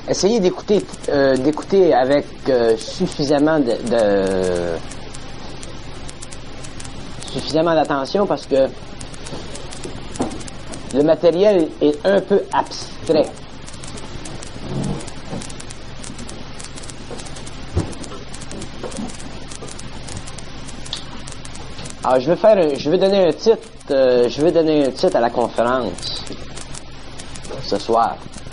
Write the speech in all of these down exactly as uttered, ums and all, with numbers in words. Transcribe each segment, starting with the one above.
essayez d'écouter euh, d'écouter avec euh, suffisamment de, de suffisamment d'attention parce que le matériel est un peu abstrait. Alors, je veux faire, un, je veux donner un titre, euh, je veux donner un titre à la conférence ce soir.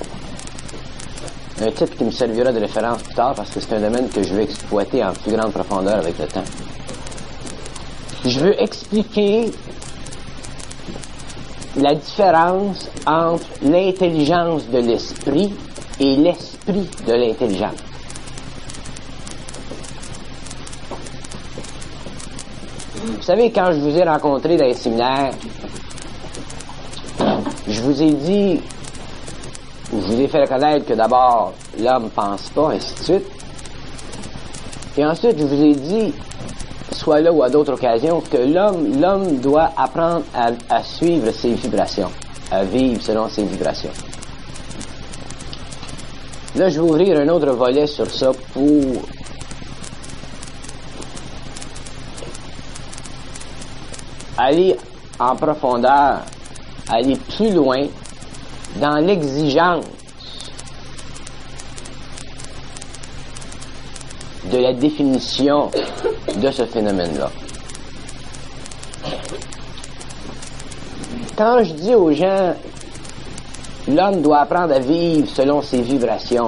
Un titre qui me servira de référence plus tard parce que c'est un domaine que je veux exploiter en plus grande profondeur avec le temps. Je veux expliquer la différence entre l'intelligence de l'esprit et l'esprit de l'intelligence. Vous savez, quand je vous ai rencontré dans les séminaires, je vous ai dit, je vous ai fait reconnaître que d'abord, l'homme pense pas, ainsi de suite. Et ensuite, je vous ai dit, soit là ou à d'autres occasions, que l'homme, l'homme doit apprendre à, à suivre ses vibrations, à vivre selon ses vibrations. Là, je vais ouvrir un autre volet sur ça pour aller en profondeur, aller plus loin dans l'exigence de la définition de ce phénomène-là. Quand je dis aux gens, l'homme doit apprendre à vivre selon ses vibrations,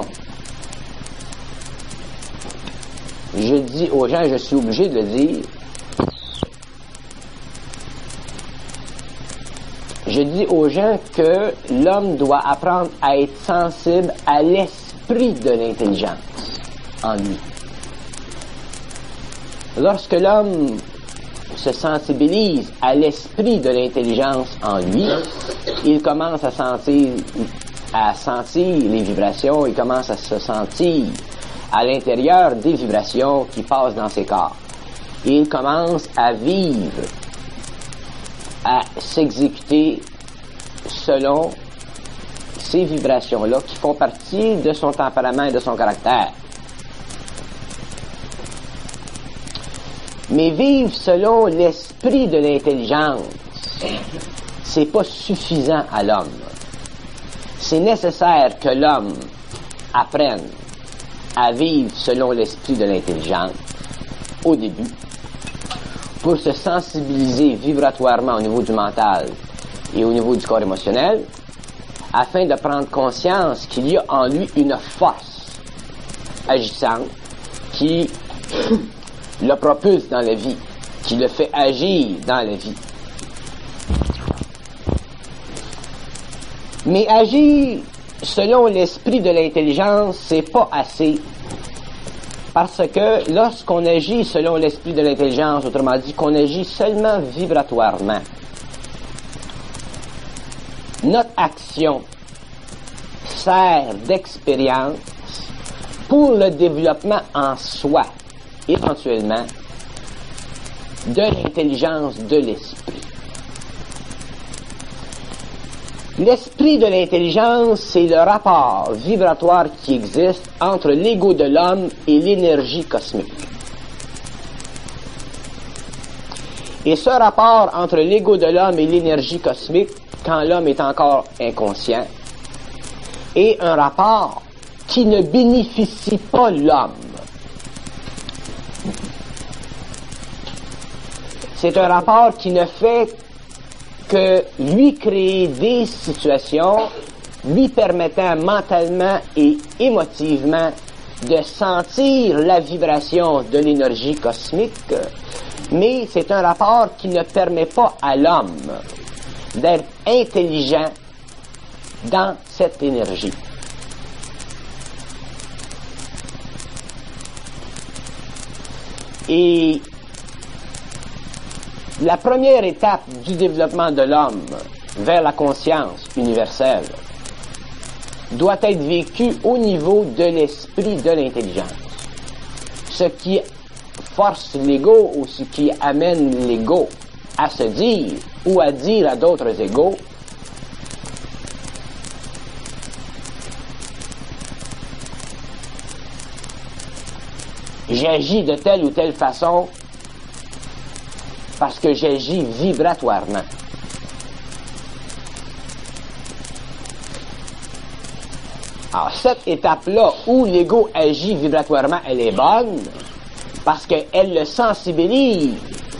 je dis aux gens, je suis obligé de le dire, je dis aux gens que l'homme doit apprendre à être sensible à l'esprit de l'intelligence en lui. Lorsque l'homme se sensibilise à l'esprit de l'intelligence en lui, il commence à sentir, à sentir les vibrations, il commence à se sentir à l'intérieur des vibrations qui passent dans ses corps. Et il commence à vivre, à s'exécuter selon ces vibrations-là qui font partie de son tempérament et de son caractère. Mais vivre selon l'esprit de l'intelligence, c'est pas suffisant à l'homme. C'est nécessaire que l'homme apprenne à vivre selon l'esprit de l'intelligence au début, pour se sensibiliser vibratoirement au niveau du mental et au niveau du corps émotionnel, afin de prendre conscience qu'il y a en lui une force agissante qui le propulse dans la vie, qui le fait agir dans la vie. Mais agir selon l'esprit de l'intelligence, c'est pas assez. Parce que lorsqu'on agit selon l'esprit de l'intelligence, autrement dit qu'on agit seulement vibratoirement, notre action sert d'expérience pour le développement en soi, éventuellement, de l'intelligence de l'esprit. L'esprit de l'intelligence, c'est le rapport vibratoire qui existe entre l'ego de l'homme et l'énergie cosmique. Et ce rapport entre l'ego de l'homme et l'énergie cosmique, quand l'homme est encore inconscient, est un rapport qui ne bénéficie pas l'homme. C'est un rapport qui ne fait que lui créer des situations lui permettant mentalement et émotivement de sentir la vibration de l'énergie cosmique, mais c'est un rapport qui ne permet pas à l'homme d'être intelligent dans cette énergie. Et la première étape du développement de l'homme vers la conscience universelle doit être vécue au niveau de l'esprit de l'intelligence. Ce qui force l'ego ou ce qui amène l'ego à se dire ou à dire à d'autres égos j'agis de telle ou telle façon parce que j'agis vibratoirement. Alors, cette étape-là où l'ego agit vibratoirement, elle est bonne parce qu'elle le sensibilise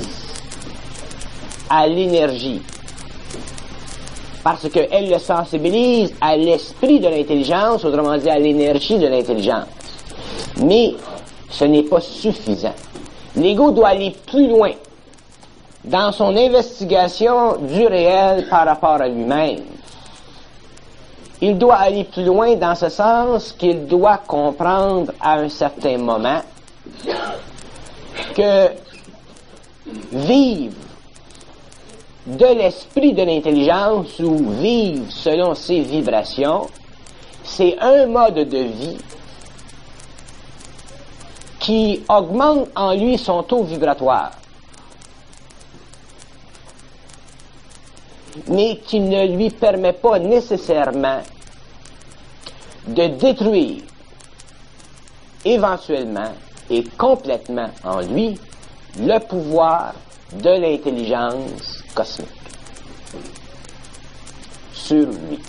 à l'énergie. Parce qu'elle le sensibilise à l'esprit de l'intelligence, autrement dit à l'énergie de l'intelligence. Mais ce n'est pas suffisant. L'ego doit aller plus loin dans son investigation du réel par rapport à lui-même. Il doit aller plus loin dans ce sens qu'il doit comprendre à un certain moment que vivre de l'esprit de l'intelligence ou vivre selon ses vibrations, c'est un mode de vie qui augmente en lui son taux vibratoire, mais qui ne lui permet pas nécessairement de détruire éventuellement et complètement en lui le pouvoir de l'intelligence cosmique sur lui.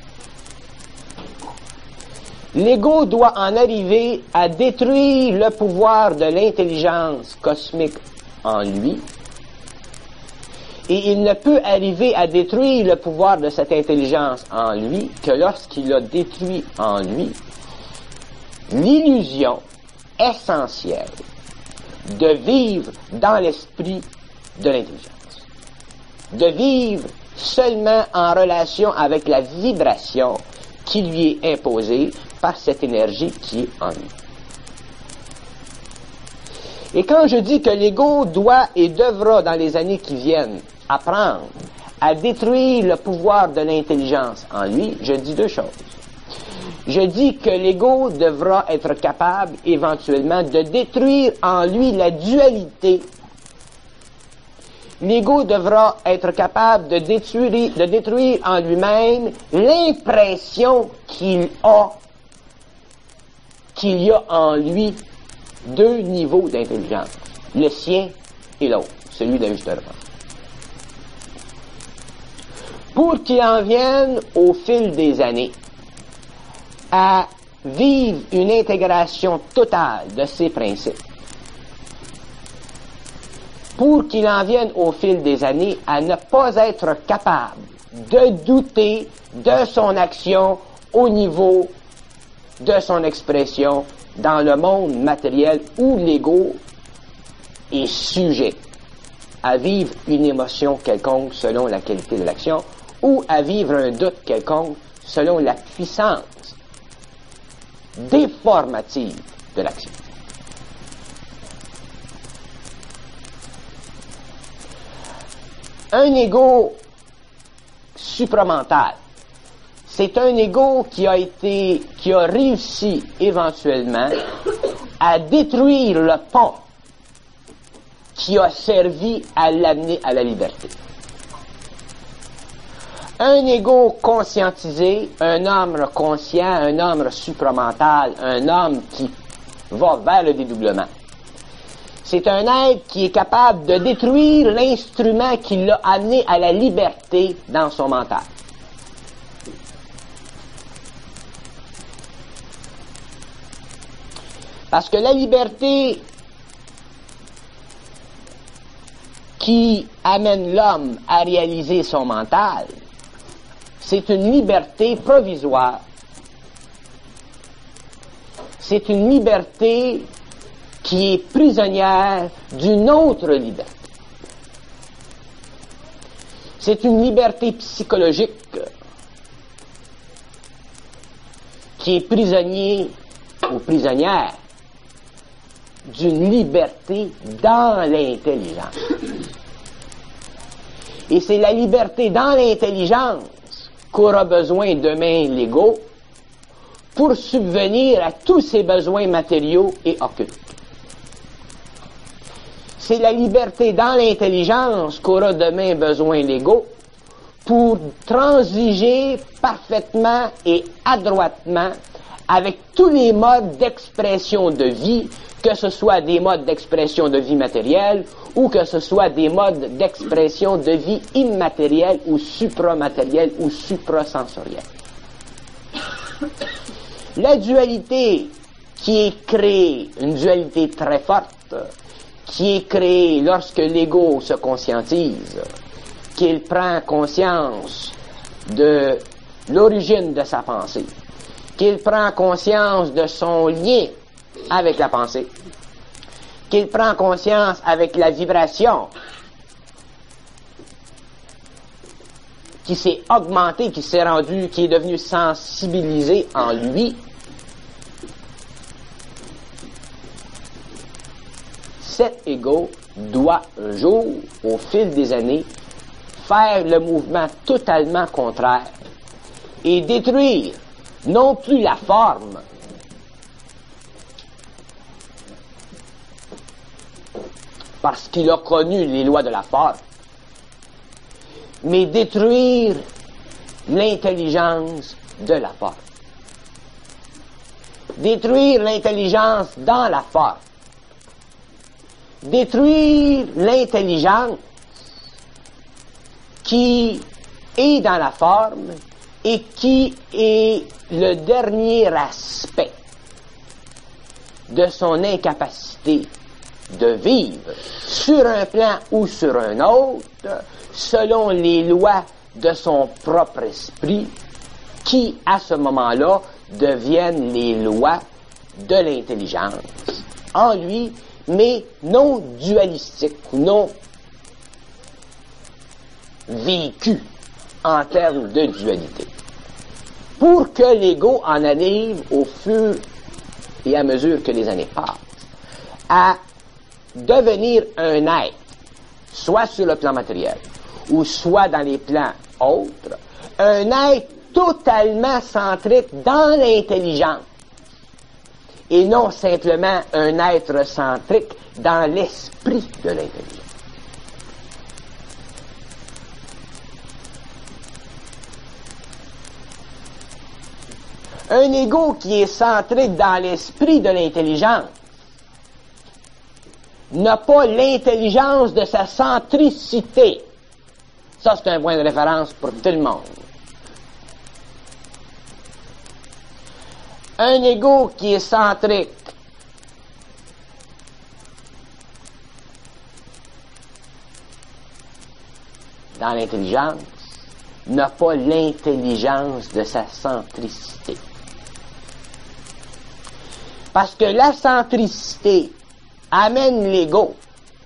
L'ego doit en arriver à détruire le pouvoir de l'intelligence cosmique en lui, et il ne peut arriver à détruire le pouvoir de cette intelligence en lui que lorsqu'il a détruit en lui l'illusion essentielle de vivre dans l'esprit de l'intelligence, de vivre seulement en relation avec la vibration qui lui est imposée par cette énergie qui est en lui. Et quand je dis que l'ego doit et devra dans les années qui viennent apprendre à détruire le pouvoir de l'intelligence en lui, je dis deux choses. Je dis que l'ego devra être capable éventuellement de détruire en lui la dualité. L'ego devra être capable de détruire, de détruire en lui-même l'impression qu'il a, qu'il y a en lui deux niveaux d'intelligence, le sien et l'autre, celui d'ajustement. Pour qu'il en vienne au fil des années à vivre une intégration totale de ces principes, pour qu'il en vienne au fil des années à ne pas être capable de douter de son action au niveau de son expression dans le monde matériel où l'ego est sujet à vivre une émotion quelconque selon la qualité de l'action ou à vivre un doute quelconque selon la puissance déformative de l'action. Un ego supramental, c'est un ego qui a été, qui a réussi éventuellement à détruire le pont qui a servi à l'amener à la liberté. Un ego conscientisé, un homme conscient, un homme supramental, un homme qui va vers le dédoublement. C'est un être qui est capable de détruire l'instrument qui l'a amené à la liberté dans son mental. Parce que la liberté qui amène l'homme à réaliser son mental, c'est une liberté provisoire. C'est une liberté qui est prisonnière d'une autre liberté. C'est une liberté psychologique qui est prisonnier ou prisonnière d'une liberté dans l'intelligence. Et c'est la liberté dans l'intelligence qu'aura besoin demain l'ego pour subvenir à tous ses besoins matériaux et occultes. C'est la liberté dans l'intelligence qu'aura demain besoin l'ego pour transiger parfaitement et adroitement avec tous les modes d'expression de vie, que ce soit des modes d'expression de vie matérielle ou que ce soit des modes d'expression de vie immatérielle ou supramatérielle ou suprasensorielle. La dualité qui est créée, une dualité très forte, qui est créée lorsque l'ego se conscientise, qu'il prend conscience de l'origine de sa pensée, qu'il prend conscience de son lien avec la pensée, qu'il prend conscience avec la vibration qui s'est augmentée, qui s'est rendue, qui est devenue sensibilisée en lui. Cet ego doit un jour, au fil des années, faire le mouvement totalement contraire et détruire non plus la forme, parce qu'il a connu les lois de la forme, mais détruire l'intelligence de la forme. Détruire l'intelligence dans la forme. Détruire l'intelligence qui est dans la forme et qui est le dernier aspect de son incapacité de vivre sur un plan ou sur un autre, selon les lois de son propre esprit, qui, à ce moment-là, deviennent les lois de l'intelligence en lui, mais non dualistiques ou non vécues en termes de dualité. Pour que l'ego en arrive au fur et à mesure que les années passent, à devenir un être, soit sur le plan matériel, ou soit dans les plans autres, un être totalement centré dans l'intelligence, et non simplement un être centrique dans l'esprit de l'intelligence. Un ego qui est centré dans l'esprit de l'intelligence n'a pas l'intelligence de sa centricité. Ça, c'est un point de référence pour tout le monde. Un ego qui est centrique dans l'intelligence n'a pas l'intelligence de sa centricité. Parce que la centricité amène l'ego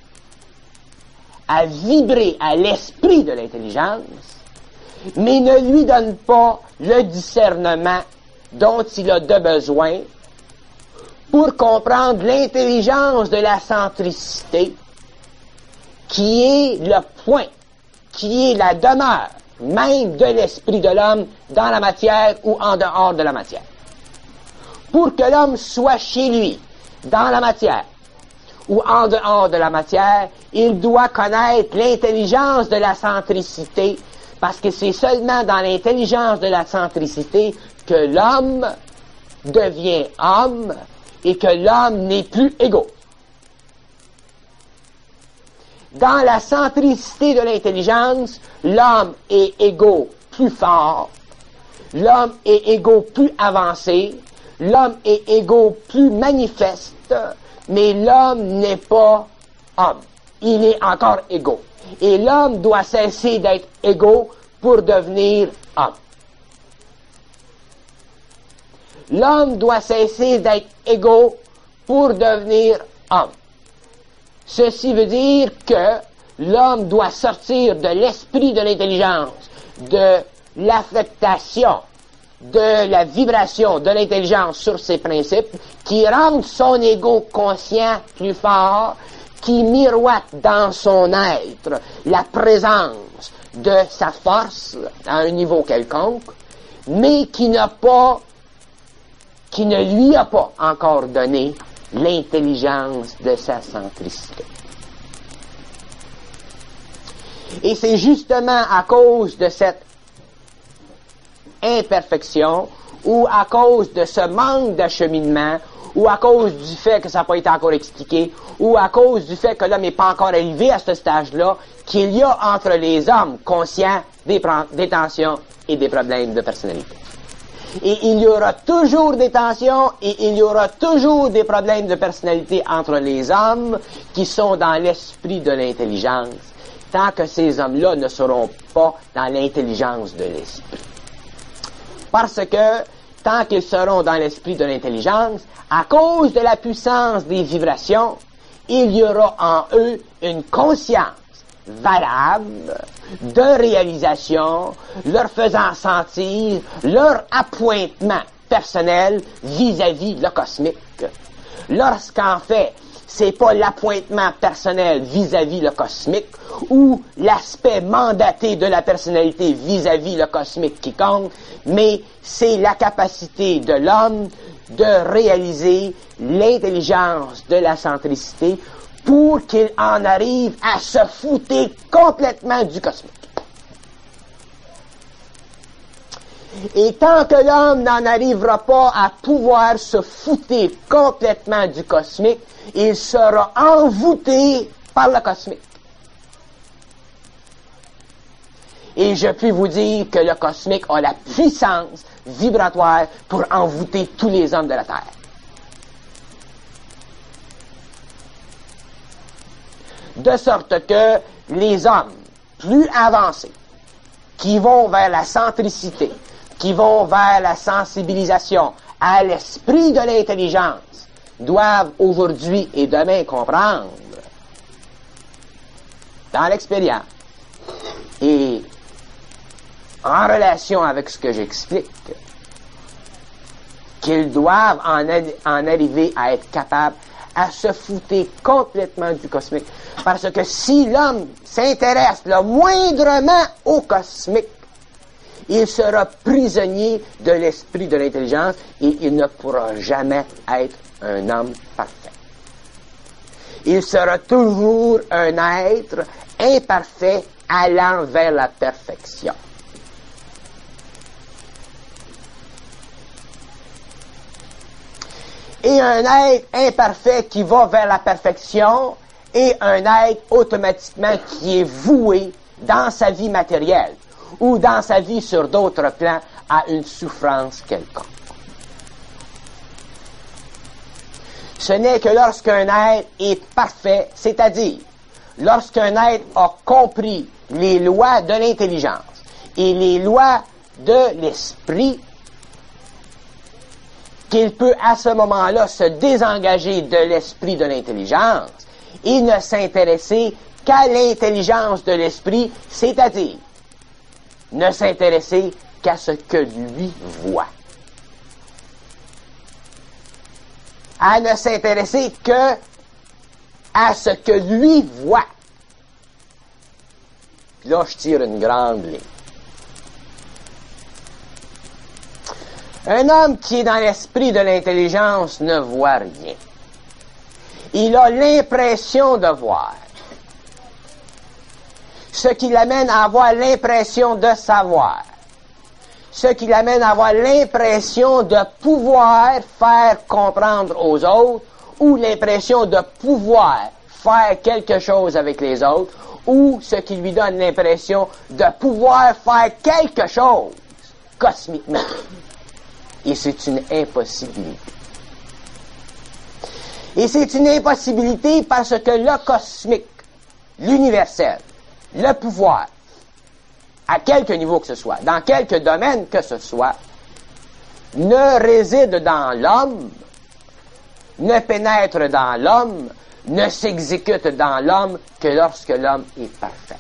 à vibrer à l'esprit de l'intelligence, mais ne lui donne pas le discernement dont il a de besoin pour comprendre l'intelligence de la centricité, qui est le point, qui est la demeure même de l'esprit de l'homme dans la matière ou en dehors de la matière. Pour que l'homme soit chez lui, dans la matière, ou en dehors de la matière, il doit connaître l'intelligence de la centricité, parce que c'est seulement dans l'intelligence de la centricité que l'homme devient homme et que l'homme n'est plus égaux. Dans la centricité de l'intelligence, l'homme est égaux plus fort, l'homme est égaux plus avancé, l'homme est égaux plus manifeste, mais l'homme n'est pas homme. Il est encore égaux. Et l'homme doit cesser d'être égaux pour devenir homme. L'homme doit cesser d'être égaux pour devenir homme. Ceci veut dire que l'homme doit sortir de l'esprit de l'intelligence, de l'affectation, de la vibration de l'intelligence sur ses principes, qui rendent son ego conscient plus fort, qui miroite dans son être la présence de sa force à un niveau quelconque, mais qui n'a pas, qui ne lui a pas encore donné l'intelligence de sa centricité. Et c'est justement à cause de cette imperfection ou à cause de ce manque d'acheminement, ou à cause du fait que ça n'a pas été encore expliqué, ou à cause du fait que l'homme n'est pas encore arrivé à ce stade-là, qu'il y a entre les hommes conscients des, des tensions et des problèmes de personnalité. Et il y aura toujours des tensions et il y aura toujours des problèmes de personnalité entre les hommes qui sont dans l'esprit de l'intelligence, tant que ces hommes-là ne seront pas dans l'intelligence de l'esprit. Parce que, tant qu'ils seront dans l'esprit de l'intelligence, à cause de la puissance des vibrations, il y aura en eux une conscience valable de réalisation, leur faisant sentir leur appointement personnel vis-à-vis le cosmique. Lorsqu'en fait, c'est pas l'appointement personnel vis-à-vis le cosmique ou l'aspect mandaté de la personnalité vis-à-vis le cosmique qui compte, mais c'est la capacité de l'homme de réaliser l'intelligence de la centricité pour qu'il en arrive à se fouter complètement du cosmique. Et tant que l'homme n'en arrivera pas à pouvoir se fouter complètement du cosmique, il sera envoûté par le cosmique. Et je puis vous dire que le cosmique a la puissance vibratoire pour envoûter tous les hommes de la Terre. De sorte que les hommes plus avancés, qui vont vers la centricité, qui vont vers la sensibilisation à l'esprit de l'intelligence, doivent aujourd'hui et demain comprendre, dans l'expérience et en relation avec ce que j'explique, qu'ils doivent en, en arriver à être capables à se fouter complètement du cosmique. Parce que si l'homme s'intéresse le moindrement au cosmique, il sera prisonnier de l'esprit de l'intelligence et il ne pourra jamais être un homme parfait. Il sera toujours un être imparfait allant vers la perfection. Et un être imparfait qui va vers la perfection est un être automatiquement qui est voué dans sa vie matérielle ou dans sa vie sur d'autres plans à une souffrance quelconque. Ce n'est que lorsqu'un être est parfait, c'est-à-dire lorsqu'un être a compris les lois de l'intelligence et les lois de l'esprit, qu'il peut à ce moment-là se désengager de l'esprit de l'intelligence et ne s'intéresser qu'à l'intelligence de l'esprit, c'est-à-dire ne s'intéresser qu'à ce que lui voit. À ne s'intéresser que à ce que lui voit. Là, je tire une grande ligne. Un homme qui est dans l'esprit de l'intelligence ne voit rien. Il a l'impression de voir. Ce qui l'amène à avoir l'impression de savoir. Ce qui l'amène à avoir l'impression de pouvoir faire comprendre aux autres ou l'impression de pouvoir faire quelque chose avec les autres ou ce qui lui donne l'impression de pouvoir faire quelque chose cosmiquement. Et c'est une impossibilité. Et c'est une impossibilité parce que le cosmique, l'universel, le pouvoir, à quelque niveau que ce soit, dans quelque domaine que ce soit, ne réside dans l'homme, ne pénètre dans l'homme, ne s'exécute dans l'homme que lorsque l'homme est parfait.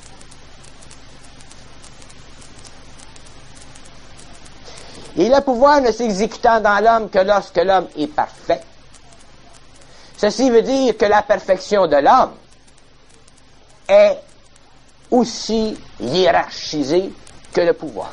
Et le pouvoir ne s'exécutant dans l'homme que lorsque l'homme est parfait. Ceci veut dire que la perfection de l'homme est aussi hiérarchisée que le pouvoir.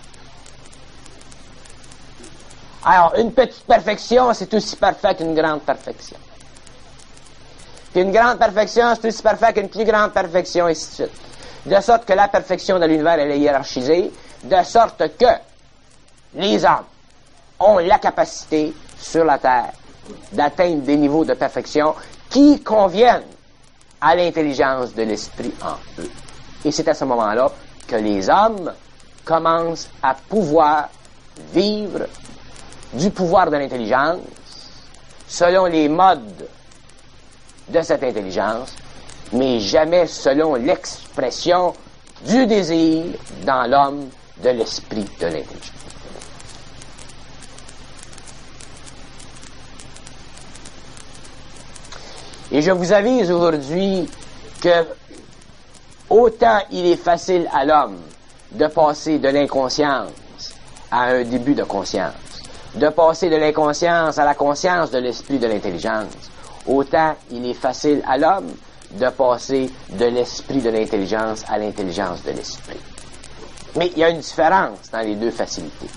Alors, une petite perfection, c'est aussi parfait qu'une grande perfection. Puis une grande perfection, c'est aussi parfait qu'une plus grande perfection, et ainsi de suite. De sorte que la perfection de l'univers, elle est hiérarchisée, de sorte que les hommes ont la capacité sur la Terre d'atteindre des niveaux de perfection qui conviennent à l'intelligence de l'esprit en eux. Et c'est à ce moment-là que les hommes commencent à pouvoir vivre du pouvoir de l'intelligence selon les modes de cette intelligence, mais jamais selon l'expression du désir dans l'homme de l'esprit de l'intelligence. Et je vous avise aujourd'hui que autant il est facile à l'homme de passer de l'inconscience à un début de conscience, de passer de l'inconscience à la conscience de l'esprit de l'intelligence, autant il est facile à l'homme de passer de l'esprit de l'intelligence à l'intelligence de l'esprit. Mais il y a une différence dans les deux facilités.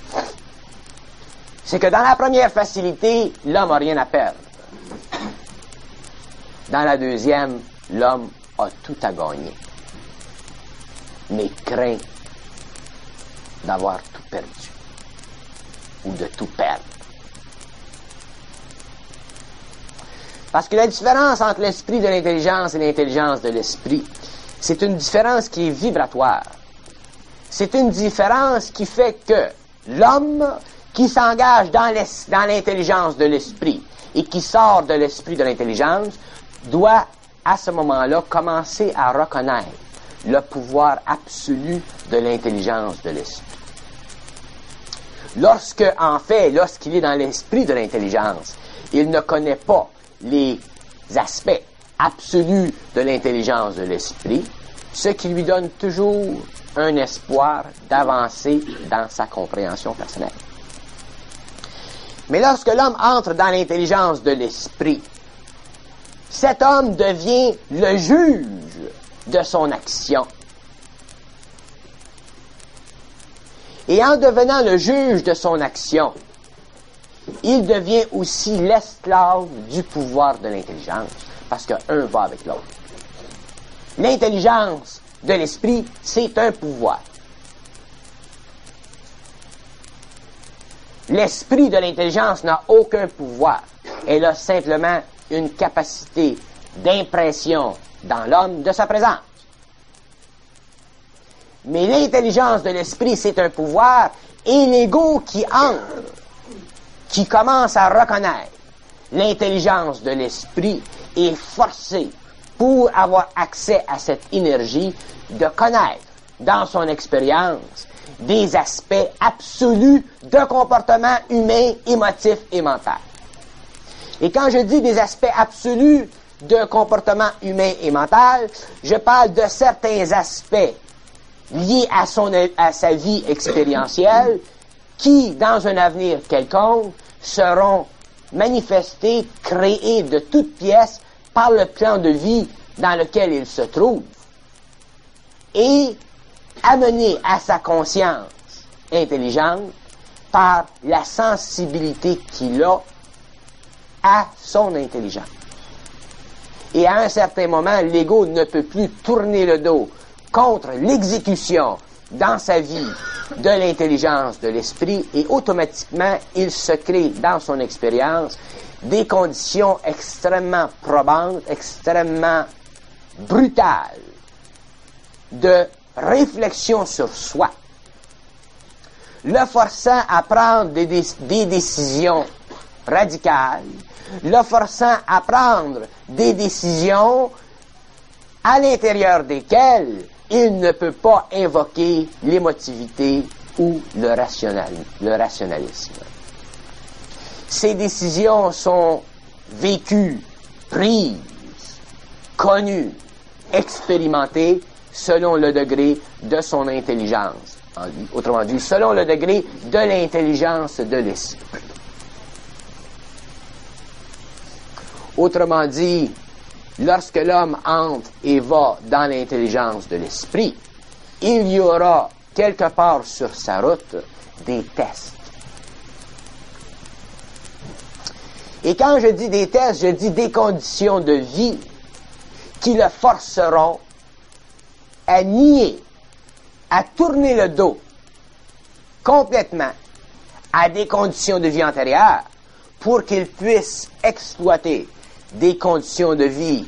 C'est que dans la première facilité, l'homme n'a rien à perdre. Dans la deuxième, l'homme a tout à gagner, mais craint d'avoir tout perdu ou de tout perdre. Parce que la différence entre l'esprit de l'intelligence et l'intelligence de l'esprit, c'est une différence qui est vibratoire. C'est une différence qui fait que l'homme qui s'engage dans, dans l'intelligence de l'esprit et qui sort de l'esprit de l'intelligence doit, à ce moment-là, commencer à reconnaître le pouvoir absolu de l'intelligence de l'esprit. Lorsque, en fait, lorsqu'il est dans l'esprit de l'intelligence, il ne connaît pas les aspects absolus de l'intelligence de l'esprit, ce qui lui donne toujours un espoir d'avancer dans sa compréhension personnelle. Mais lorsque l'homme entre dans l'intelligence de l'esprit, cet homme devient le juge de son action. Et en devenant le juge de son action, il devient aussi l'esclave du pouvoir de l'intelligence, parce qu'un va avec l'autre. L'intelligence de l'esprit, c'est un pouvoir. L'esprit de l'intelligence n'a aucun pouvoir. Elle a simplement une capacité d'impression dans l'homme de sa présence. Mais l'intelligence de l'esprit, c'est un pouvoir, et l'ego qui entre, qui commence à reconnaître l'intelligence de l'esprit, est forcé, pour avoir accès à cette énergie, de connaître dans son expérience des aspects absolus de comportement humain, émotif et mental. Et quand je dis des aspects absolus de comportement humain et mental, je parle de certains aspects liés à, son, à sa vie expérientielle qui, dans un avenir quelconque, seront manifestés, créés de toutes pièces par le plan de vie dans lequel il se trouve et amenés à sa conscience intelligente par la sensibilité qu'il a à son intelligence. Et à un certain moment, l'ego ne peut plus tourner le dos contre l'exécution dans sa vie de l'intelligence de l'esprit, et automatiquement, il se crée dans son expérience des conditions extrêmement probantes, extrêmement brutales de réflexion sur soi, le forçant à prendre des, des, des décisions radicales, le forçant à prendre des décisions à l'intérieur desquelles il ne peut pas invoquer l'émotivité ou le, rationnal, le rationalisme. Ces décisions sont vécues, prises, connues, expérimentées selon le degré de son intelligence en lui. Autrement dit, selon le degré de l'intelligence de l'esprit. Autrement dit, lorsque l'homme entre et va dans l'intelligence de l'esprit, il y aura quelque part sur sa route des tests. Et quand je dis des tests, je dis des conditions de vie qui le forceront à nier, à tourner le dos complètement à des conditions de vie antérieures pour qu'il puisse exploiter des conditions de vie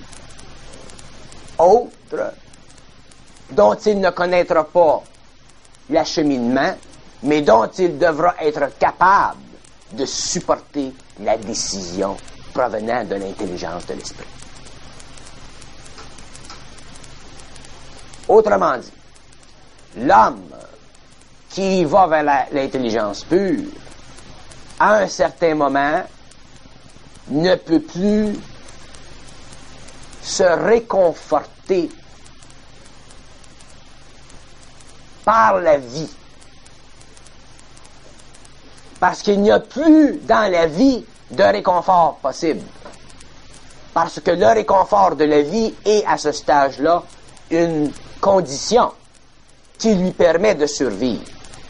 autres dont il ne connaîtra pas l'acheminement, mais dont il devra être capable de supporter la décision provenant de l'intelligence de l'esprit. Autrement dit, l'homme qui va vers la, l'intelligence pure, à un certain moment, ne peut plus se réconforter par la vie. Parce qu'il n'y a plus dans la vie de réconfort possible. Parce que le réconfort de la vie est à ce stage-là une condition qui lui permet de survivre.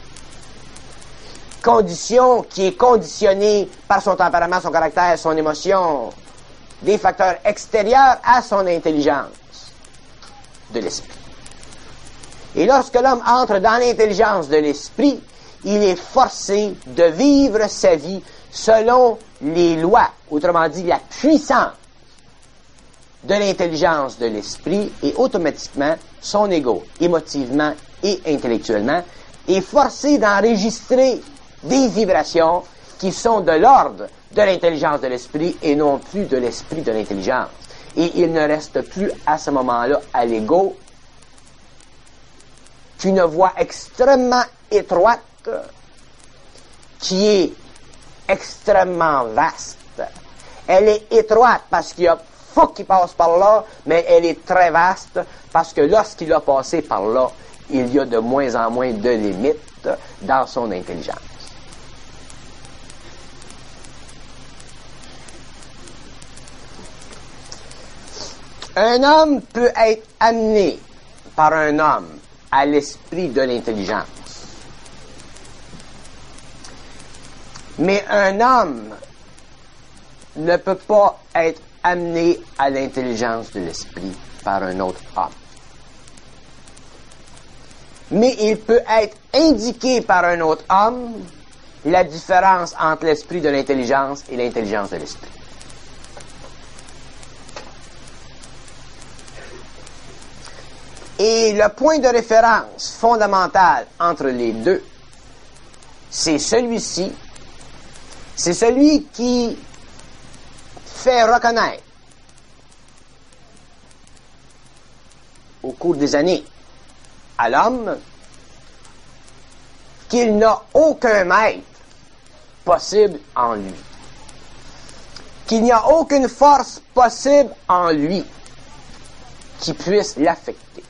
Condition qui est conditionnée par son tempérament, son caractère, son émotion, des facteurs extérieurs à son intelligence de l'esprit. Et lorsque l'homme entre dans l'intelligence de l'esprit, il est forcé de vivre sa vie selon les lois, autrement dit la puissance de l'intelligence de l'esprit, et automatiquement son ego, émotivement et intellectuellement, est forcé d'enregistrer des vibrations qui sont de l'ordre de l'intelligence de l'esprit et non plus de l'esprit de l'intelligence. Et il ne reste plus à ce moment-là à l'ego qu'une voie extrêmement étroite qui est extrêmement vaste. Elle est étroite parce qu'il y a faut qu'il passe par là, mais elle est très vaste parce que lorsqu'il a passé par là, il y a de moins en moins de limites dans son intelligence. Un homme peut être amené par un homme à l'esprit de l'intelligence. Mais un homme ne peut pas être amené à l'intelligence de l'esprit par un autre homme. Mais il peut être indiqué par un autre homme la différence entre l'esprit de l'intelligence et l'intelligence de l'esprit. Et le point de référence fondamental entre les deux, c'est celui-ci, c'est celui qui fait reconnaître au cours des années à l'homme qu'il n'a aucun maître possible en lui, qu'il n'y a aucune force possible en lui qui puisse l'affecter.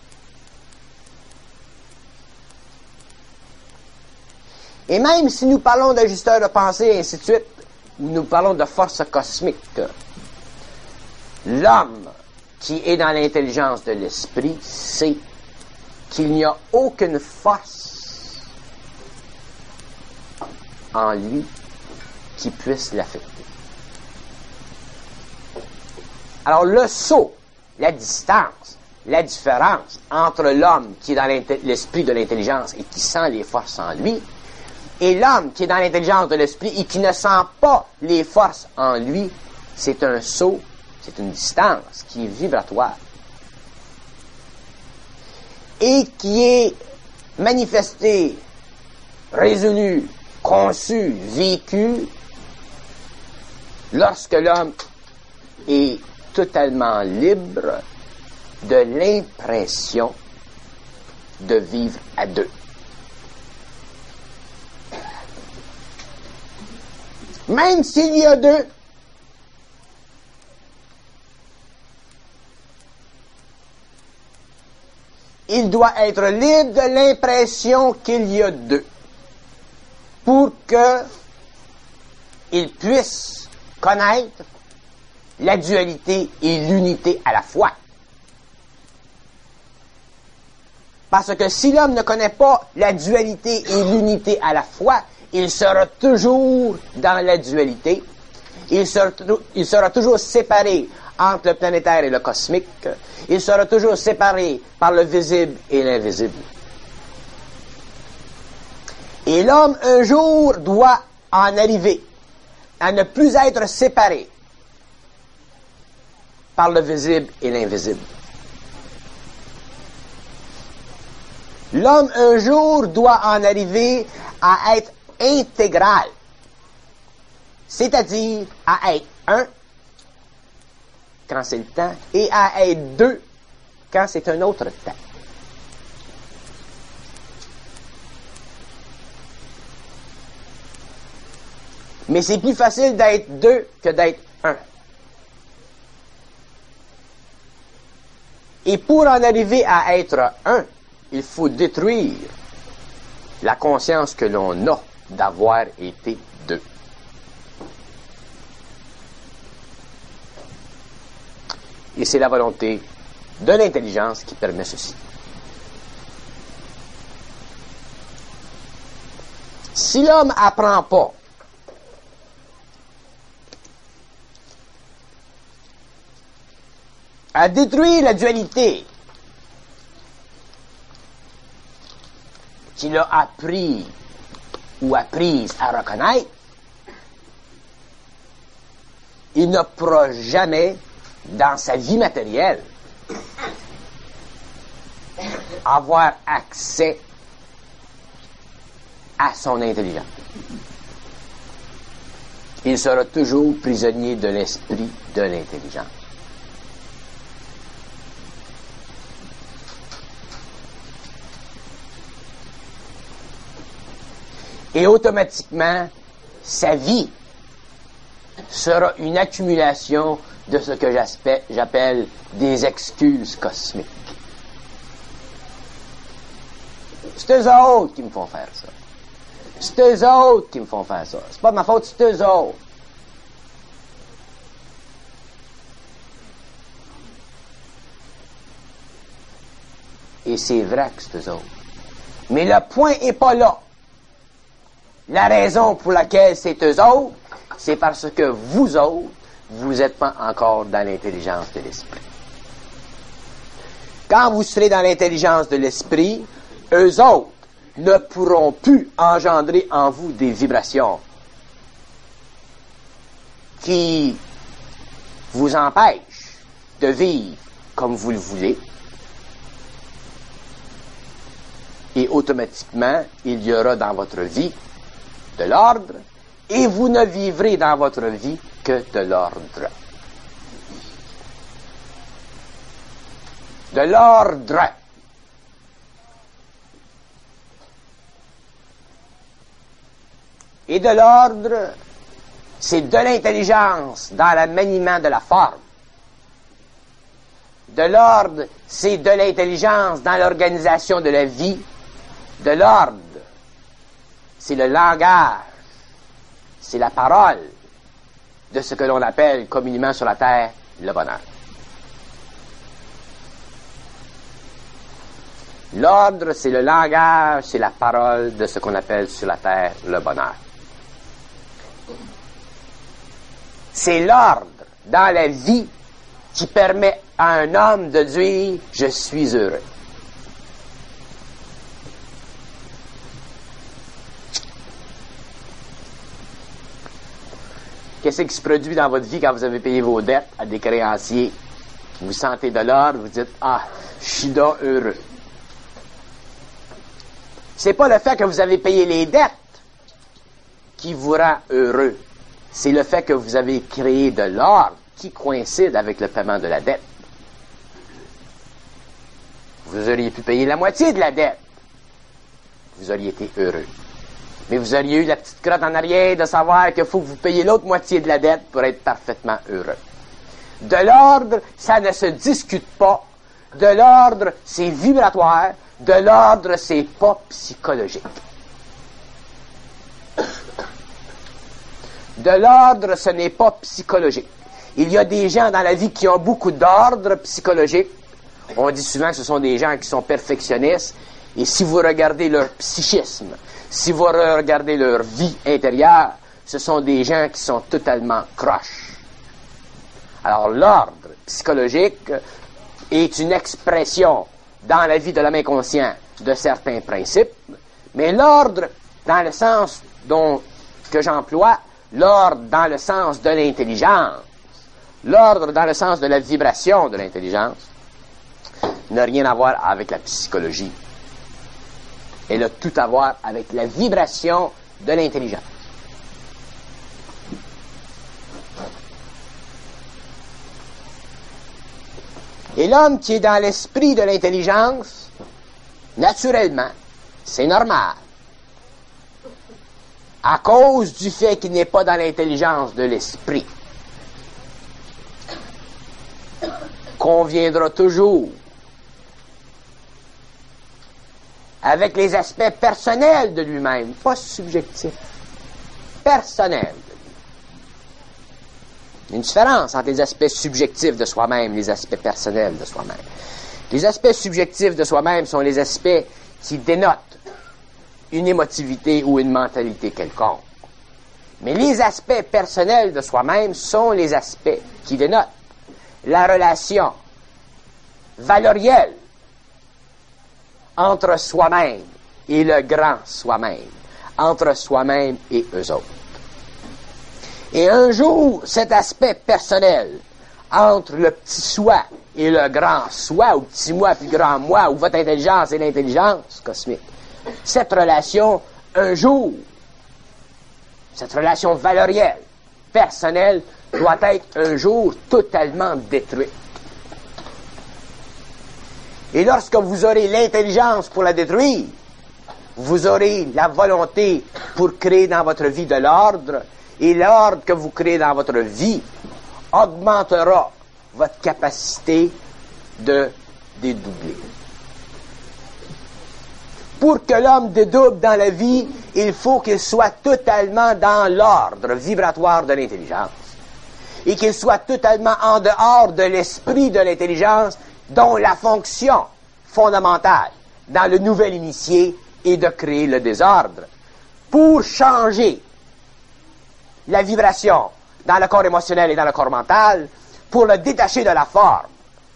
Et même si nous parlons d'ajusteur de pensée et ainsi de suite, nous parlons de force cosmique, l'homme qui est dans l'intelligence de l'esprit sait qu'il n'y a aucune force en lui qui puisse l'affecter. Alors le saut, la distance, la différence entre l'homme qui est dans l'esprit de l'intelligence et qui sent les forces en lui, et l'homme qui est dans l'intelligence de l'esprit et qui ne sent pas les forces en lui, c'est un saut, c'est une distance qui est vibratoire et qui est manifestée, résolue, conçue, vécue lorsque l'homme est totalement libre de l'impression de vivre à deux. Même s'il y a deux, il doit être libre de l'impression qu'il y a deux pour qu'il puisse connaître la dualité et l'unité à la fois. Parce que si l'homme ne connaît pas la dualité et l'unité à la fois, il sera toujours dans la dualité, il sera, il sera toujours séparé entre le planétaire et le cosmique, il sera toujours séparé par le visible et l'invisible. Et l'homme, un jour, doit en arriver à ne plus être séparé par le visible et l'invisible. L'homme, un jour, doit en arriver à être intégral, c'est-à-dire à être un quand c'est le temps et à être deux quand c'est un autre temps. Mais c'est plus facile d'être deux que d'être un. Et pour en arriver à être un, il faut détruire la conscience que l'on a d'avoir été deux. Et c'est la volonté de l'intelligence qui permet ceci. Si l'homme n'apprend pas à détruire la dualité qu'il a appris ou apprise à reconnaître, il ne pourra jamais, dans sa vie matérielle, avoir accès à son intelligence. Il sera toujours prisonnier de l'esprit de l'intelligence. Et automatiquement, sa vie sera une accumulation de ce que j'appelle des excuses cosmiques. C'est eux autres qui me font faire ça. C'est eux autres qui me font faire ça. C'est pas de ma faute, c'est eux autres. Et c'est vrai que c'est eux autres. Mais le point n'est pas là. La raison pour laquelle c'est eux autres, c'est parce que vous autres, vous n'êtes pas encore dans l'intelligence de l'esprit. Quand vous serez dans l'intelligence de l'esprit, eux autres ne pourront plus engendrer en vous des vibrations qui vous empêchent de vivre comme vous le voulez. Et automatiquement, il y aura dans votre vie de l'ordre, et vous ne vivrez dans votre vie que de l'ordre. De l'ordre. Et de l'ordre, c'est de l'intelligence dans le maniement de la forme. De l'ordre, c'est de l'intelligence dans l'organisation de la vie. De l'ordre, c'est le langage, c'est la parole de ce que l'on appelle communément sur la terre le bonheur. L'ordre, c'est le langage, c'est la parole de ce qu'on appelle sur la terre le bonheur. C'est l'ordre dans la vie qui permet à un homme de dire « je suis heureux ». Qu'est-ce qui se produit dans votre vie quand vous avez payé vos dettes à des créanciers? Vous sentez de l'ordre, vous dites « ah, je suis donc heureux ». C'est pas le fait que vous avez payé les dettes qui vous rend heureux. C'est le fait que vous avez créé de l'ordre qui coïncide avec le paiement de la dette. Vous auriez pu payer la moitié de la dette. Vous auriez été heureux. Mais vous auriez eu la petite crotte en arrière de savoir qu'il faut que vous payiez l'autre moitié de la dette pour être parfaitement heureux. De l'ordre, ça ne se discute pas. De l'ordre, c'est vibratoire. De l'ordre, c'est pas psychologique. De l'ordre, ce n'est pas psychologique. Il y a des gens dans la vie qui ont beaucoup d'ordre psychologique. On dit souvent que ce sont des gens qui sont perfectionnistes. Et si vous regardez leur psychisme, si vous regardez leur vie intérieure, ce sont des gens qui sont totalement croches. Alors, l'ordre psychologique est une expression dans la vie de l'homme inconscient de certains principes, mais l'ordre dans le sens dont, que j'emploie, l'ordre dans le sens de l'intelligence, l'ordre dans le sens de la vibration de l'intelligence, n'a rien à voir avec la psychologie. Elle a tout à voir avec la vibration de l'intelligence. Et l'homme qui est dans l'esprit de l'intelligence, naturellement, c'est normal, à cause du fait qu'il n'est pas dans l'intelligence de l'esprit, conviendra toujours avec les aspects personnels de lui-même, pas subjectifs, personnels. Il y a une différence entre les aspects subjectifs de soi-même et les aspects personnels de soi-même. Les aspects subjectifs de soi-même sont les aspects qui dénotent une émotivité ou une mentalité quelconque. Mais les aspects personnels de soi-même sont les aspects qui dénotent la relation valorielle entre soi-même et le grand soi-même, entre soi-même et eux autres. Et un jour, cet aspect personnel entre le petit soi et le grand soi, ou petit moi puis grand moi, ou votre intelligence et l'intelligence cosmique, cette relation, un jour, cette relation valorielle, personnelle, doit être un jour totalement détruite. Et lorsque vous aurez l'intelligence pour la détruire, vous aurez la volonté pour créer dans votre vie de l'ordre, et l'ordre que vous créez dans votre vie augmentera votre capacité de dédoubler. Pour que l'homme dédouble dans la vie, il faut qu'il soit totalement dans l'ordre vibratoire de l'intelligence et qu'il soit totalement en dehors de l'esprit de l'intelligence dont la fonction fondamentale dans le nouvel initié est de créer le désordre pour changer la vibration dans le corps émotionnel et dans le corps mental, pour le détacher de la forme.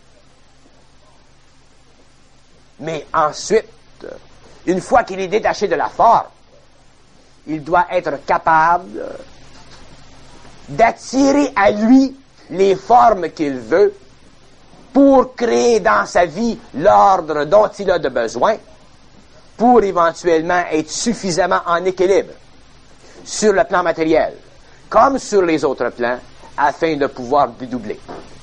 Mais ensuite, une fois qu'il est détaché de la forme, il doit être capable d'attirer à lui les formes qu'il veut pour créer dans sa vie l'ordre dont il a de besoin, pour éventuellement être suffisamment en équilibre sur le plan matériel, comme sur les autres plans, afin de pouvoir dédoubler.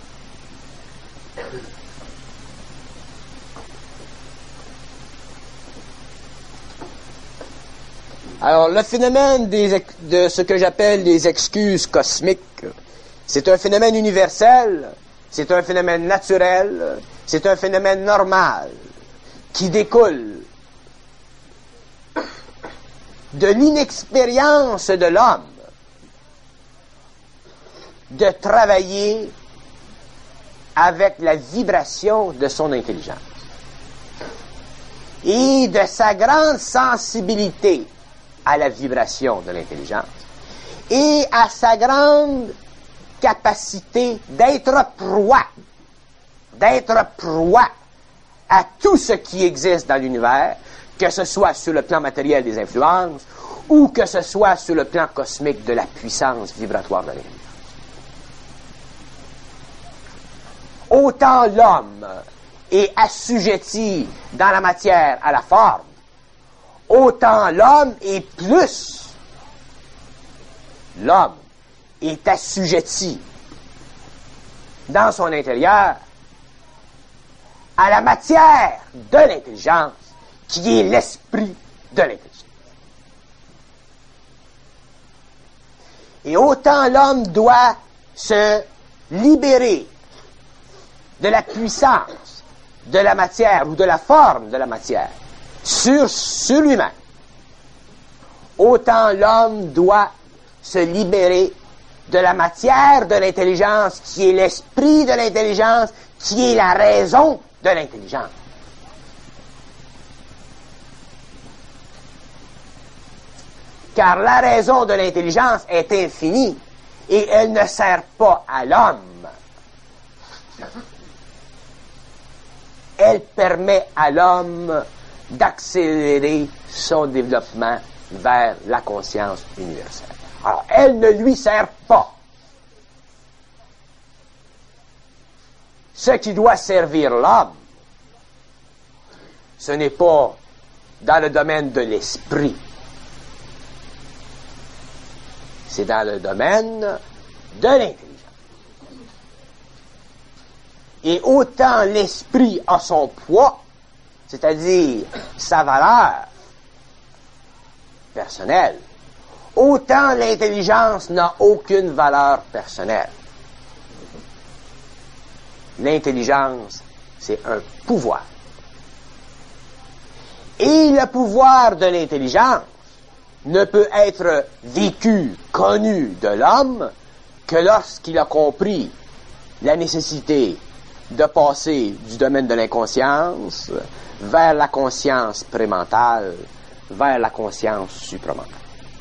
Alors, le phénomène des, de ce que j'appelle les excuses cosmiques, c'est un phénomène universel, c'est un phénomène naturel, c'est un phénomène normal, qui découle de l'inexpérience de l'homme de travailler avec la vibration de son intelligence et de sa grande sensibilité à la vibration de l'intelligence et à sa grande capacité d'être proie, d'être proie à tout ce qui existe dans l'univers, que ce soit sur le plan matériel des influences ou que ce soit sur le plan cosmique de la puissance vibratoire de l'intelligence. Autant l'homme est assujetti dans la matière à la forme, autant l'homme est plus. L'homme est assujetti dans son intérieur à la matière de l'intelligence, qui est l'esprit de l'intelligence. Et autant l'homme doit se libérer de la puissance de la matière ou de la forme de la matière sur, sur lui-même, autant l'homme doit se libérer de la matière de l'intelligence qui est l'esprit de l'intelligence, qui est la raison de l'intelligence. Car la raison de l'intelligence est infinie et elle ne sert pas à l'homme. Elle permet à l'homme d'accélérer son développement vers la conscience universelle. Alors, elle ne lui sert pas. Ce qui doit servir l'homme, ce n'est pas dans le domaine de l'esprit, c'est dans le domaine de l'intelligence. Et autant l'esprit a son poids, c'est-à-dire sa valeur personnelle, autant l'intelligence n'a aucune valeur personnelle. L'intelligence, c'est un pouvoir. Et le pouvoir de l'intelligence ne peut être vécu, connu de l'homme que lorsqu'il a compris la nécessité de passer du domaine de l'inconscience vers la conscience prémentale, vers la conscience supramentale.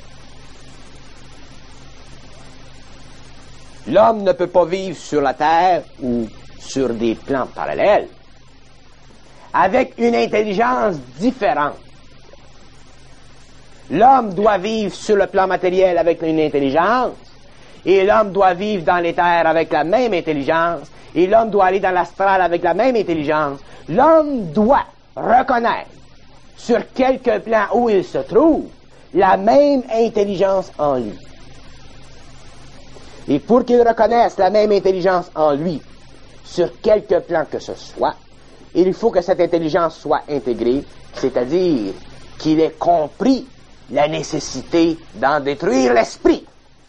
L'homme ne peut pas vivre sur la Terre ou sur des plans parallèles avec une intelligence différente. L'homme doit vivre sur le plan matériel avec une intelligence, et l'homme doit vivre dans les terres avec la même intelligence, et l'homme doit aller dans l'astral avec la même intelligence. L'homme doit reconnaître sur quelque plan où il se trouve la même intelligence en lui. Et pour qu'il reconnaisse la même intelligence en lui, sur quelque plan que ce soit, il faut que cette intelligence soit intégrée, c'est-à-dire qu'il ait compris la nécessité d'en détruire l'esprit.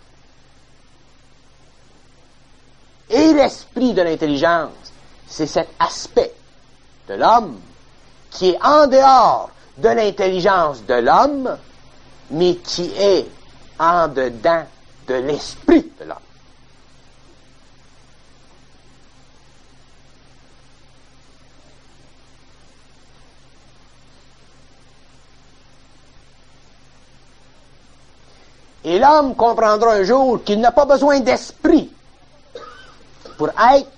Et l'esprit de l'intelligence, c'est cet aspect de l'homme qui est en dehors de l'intelligence de l'homme, mais qui est en dedans de l'esprit de l'homme. Et l'homme comprendra un jour qu'il n'a pas besoin d'esprit pour être.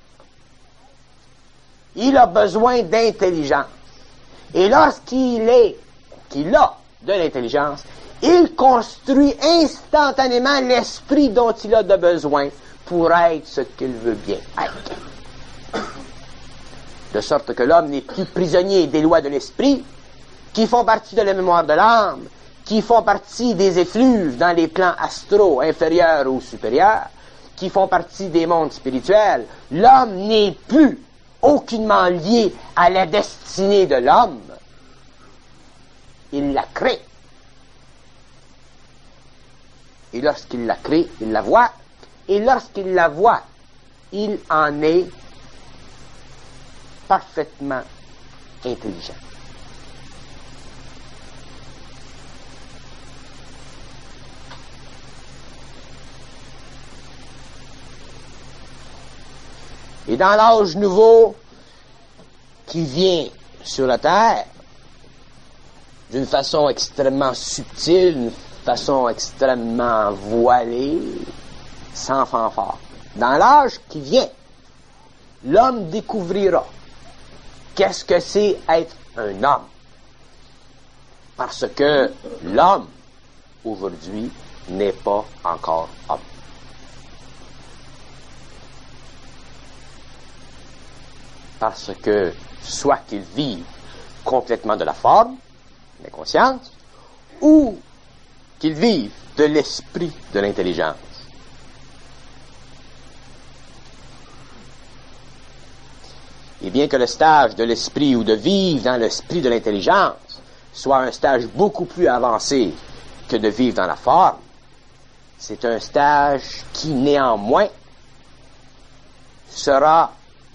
Il a besoin d'intelligence. Et lorsqu'il est, qu'il a de l'intelligence, il construit instantanément l'esprit dont il a de besoin pour être ce qu'il veut bien être. De sorte que l'homme n'est plus prisonnier des lois de l'esprit, qui font partie de la mémoire de l'âme, qui font partie des effluves dans les plans astraux inférieurs ou supérieurs, qui font partie des mondes spirituels. L'homme n'est plus aucunement lié à la destinée de l'homme. Il la crée. Et lorsqu'il la crée, il la voit. Et lorsqu'il la voit, il en est parfaitement intelligent. Et dans l'âge nouveau qui vient sur la Terre, d'une façon extrêmement subtile, une façon extrêmement voilée, sans fanfare. Dans l'âge qui vient, l'homme découvrira qu'est-ce que c'est être un homme. Parce que l'homme, aujourd'hui, n'est pas encore homme. Parce que soit qu'il vive complètement de la forme, de la conscience, ou qu'il vive de l'esprit de l'intelligence. Et bien que le stage de l'esprit ou de vivre dans l'esprit de l'intelligence soit un stage beaucoup plus avancé que de vivre dans la forme, c'est un stage qui néanmoins sera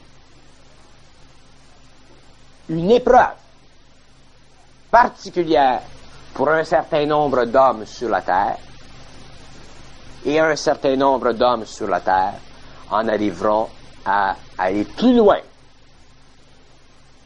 une épreuve particulière pour un certain nombre d'hommes sur la Terre, et un certain nombre d'hommes sur la Terre en arriveront à aller plus loin